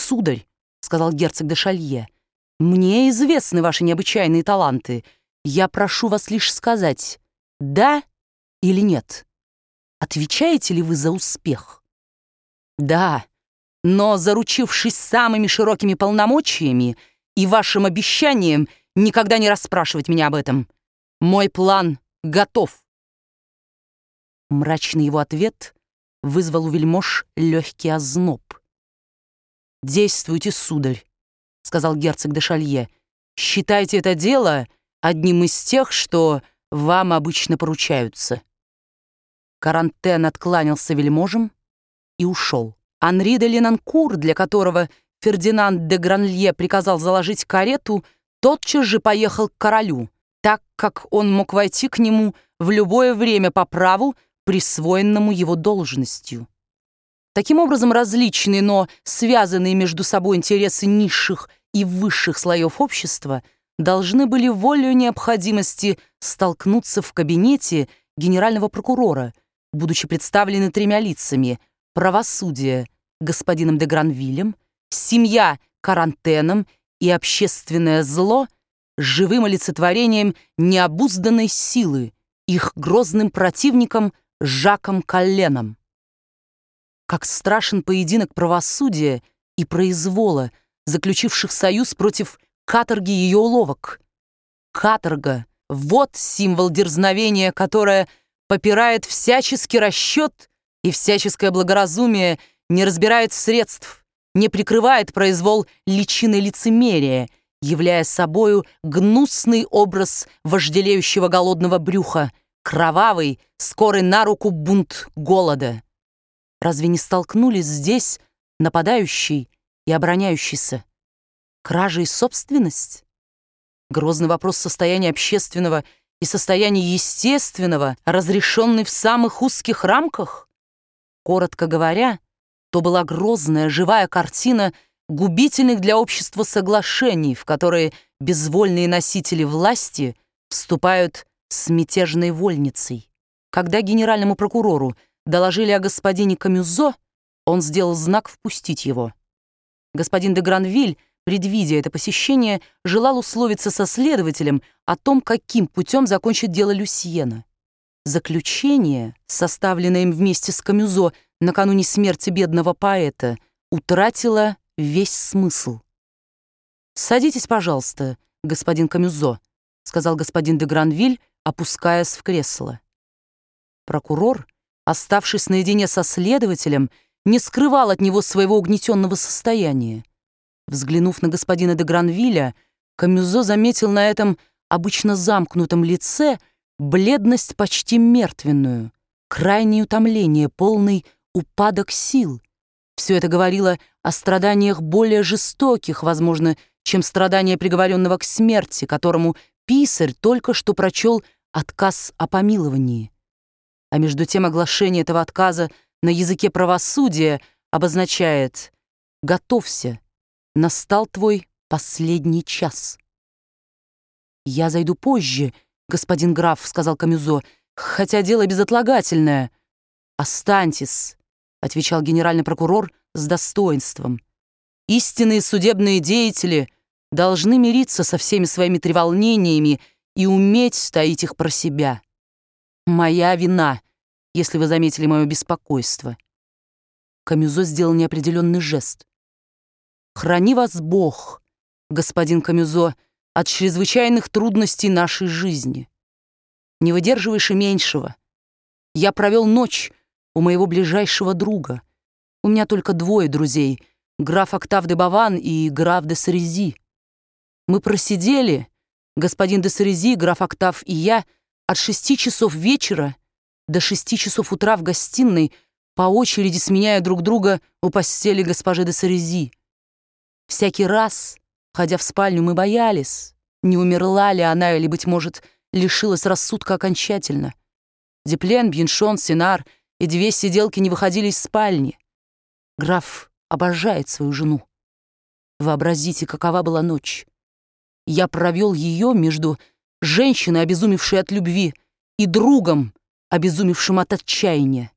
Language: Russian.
сударь», — сказал герцог де Шалье, — «мне известны ваши необычайные таланты. Я прошу вас лишь сказать, да или нет. Отвечаете ли вы за успех?» «Да, но заручившись самыми широкими полномочиями и вашим обещанием никогда не расспрашивать меня об этом. Мой план готов». Мрачный его ответ вызвал у вельмож легкий озноб. «Действуйте, сударь», — сказал герцог де Шалье. «Считайте это дело одним из тех, что вам обычно поручаются». Карантен откланялся вельможам и ушел. Анри де Ленанкур, для которого Фердинанд де Гранлье приказал заложить карету, тотчас же поехал к королю, так как он мог войти к нему в любое время по праву, присвоенному его должностью. Таким образом, различные, но связанные между собой интересы низших и высших слоев общества должны были волею необходимости столкнуться в кабинете генерального прокурора, будучи представлены тремя лицами: правосудие господином де Гранвиллем, семья Карантеном и общественное зло живым олицетворением необузданной силы, их грозным противником Жаком Колленом. Как страшен поединок правосудия и произвола, заключивших союз против каторги и ее уловок. Каторга — вот символ дерзновения, которое попирает всяческий расчет и всяческое благоразумие, не разбирает средств, не прикрывает произвол личиной лицемерия, являя собою гнусный образ вожделеющего голодного брюха, кровавый, скорый на руку бунт голода. Разве не столкнулись здесь нападающий и обороняющийся? Кража и собственность? Грозный вопрос состояния общественного и состояния естественного, разрешенный в самых узких рамках? Коротко говоря, то была грозная живая картина губительных для общества соглашений, в которые безвольные носители власти вступают с мятежной вольницей. Когда генеральному прокурору доложили о господине Камюзо, он сделал знак впустить его. Господин де Гранвиль, предвидя это посещение, желал условиться со следователем о том, каким путем закончить дело Люсьена. Заключение, составленное им вместе с Камюзо накануне смерти бедного поэта, утратило весь смысл. «Садитесь, пожалуйста, господин Камюзо», — сказал господин де Гранвиль, опускаясь в кресло. Прокурор, оставшись наедине со следователем, не скрывал от него своего угнетенного состояния. Взглянув на господина де Гранвилля, Камюзо заметил на этом обычно замкнутом лице бледность почти мертвенную, крайнее утомление, полный упадок сил. Все это говорило о страданиях более жестоких, возможно, чем страдания приговоренного к смерти, которому писарь только что прочел отказ о помиловании. А между тем оглашение этого отказа на языке правосудия обозначает: «Готовься, настал твой последний час». «Я зайду позже, господин граф», — сказал Камюзо, «хотя дело безотлагательное». «Останьтесь», — отвечал генеральный прокурор с достоинством. «Истинные судебные деятели должны мириться со всеми своими треволнениями и уметь таить их про себя. Моя вина, если вы заметили мое беспокойство». Камюзо сделал неопределенный жест. «Храни вас Бог, господин Камюзо, от чрезвычайных трудностей нашей жизни. Не выдерживаешь и меньшего. Я провел ночь у моего ближайшего друга. У меня только двое друзей — граф Октав де Баван и граф де Сарези. Мы просидели, господин де Сарези, граф Октав и я, от 6 часов вечера до 6 часов утра в гостиной, по очереди сменяя друг друга у постели госпожи де Сарези. Всякий раз, входя в спальню, мы боялись, не умерла ли она или, быть может, лишилась рассудка окончательно. Деплен, Бьеншон, Сенар и 2 сиделки не выходили из спальни. Граф обожает свою жену. Вообразите, какова была ночь. Я провел ее между женщиной, обезумевшей от любви, и другом, обезумевшим от отчаяния.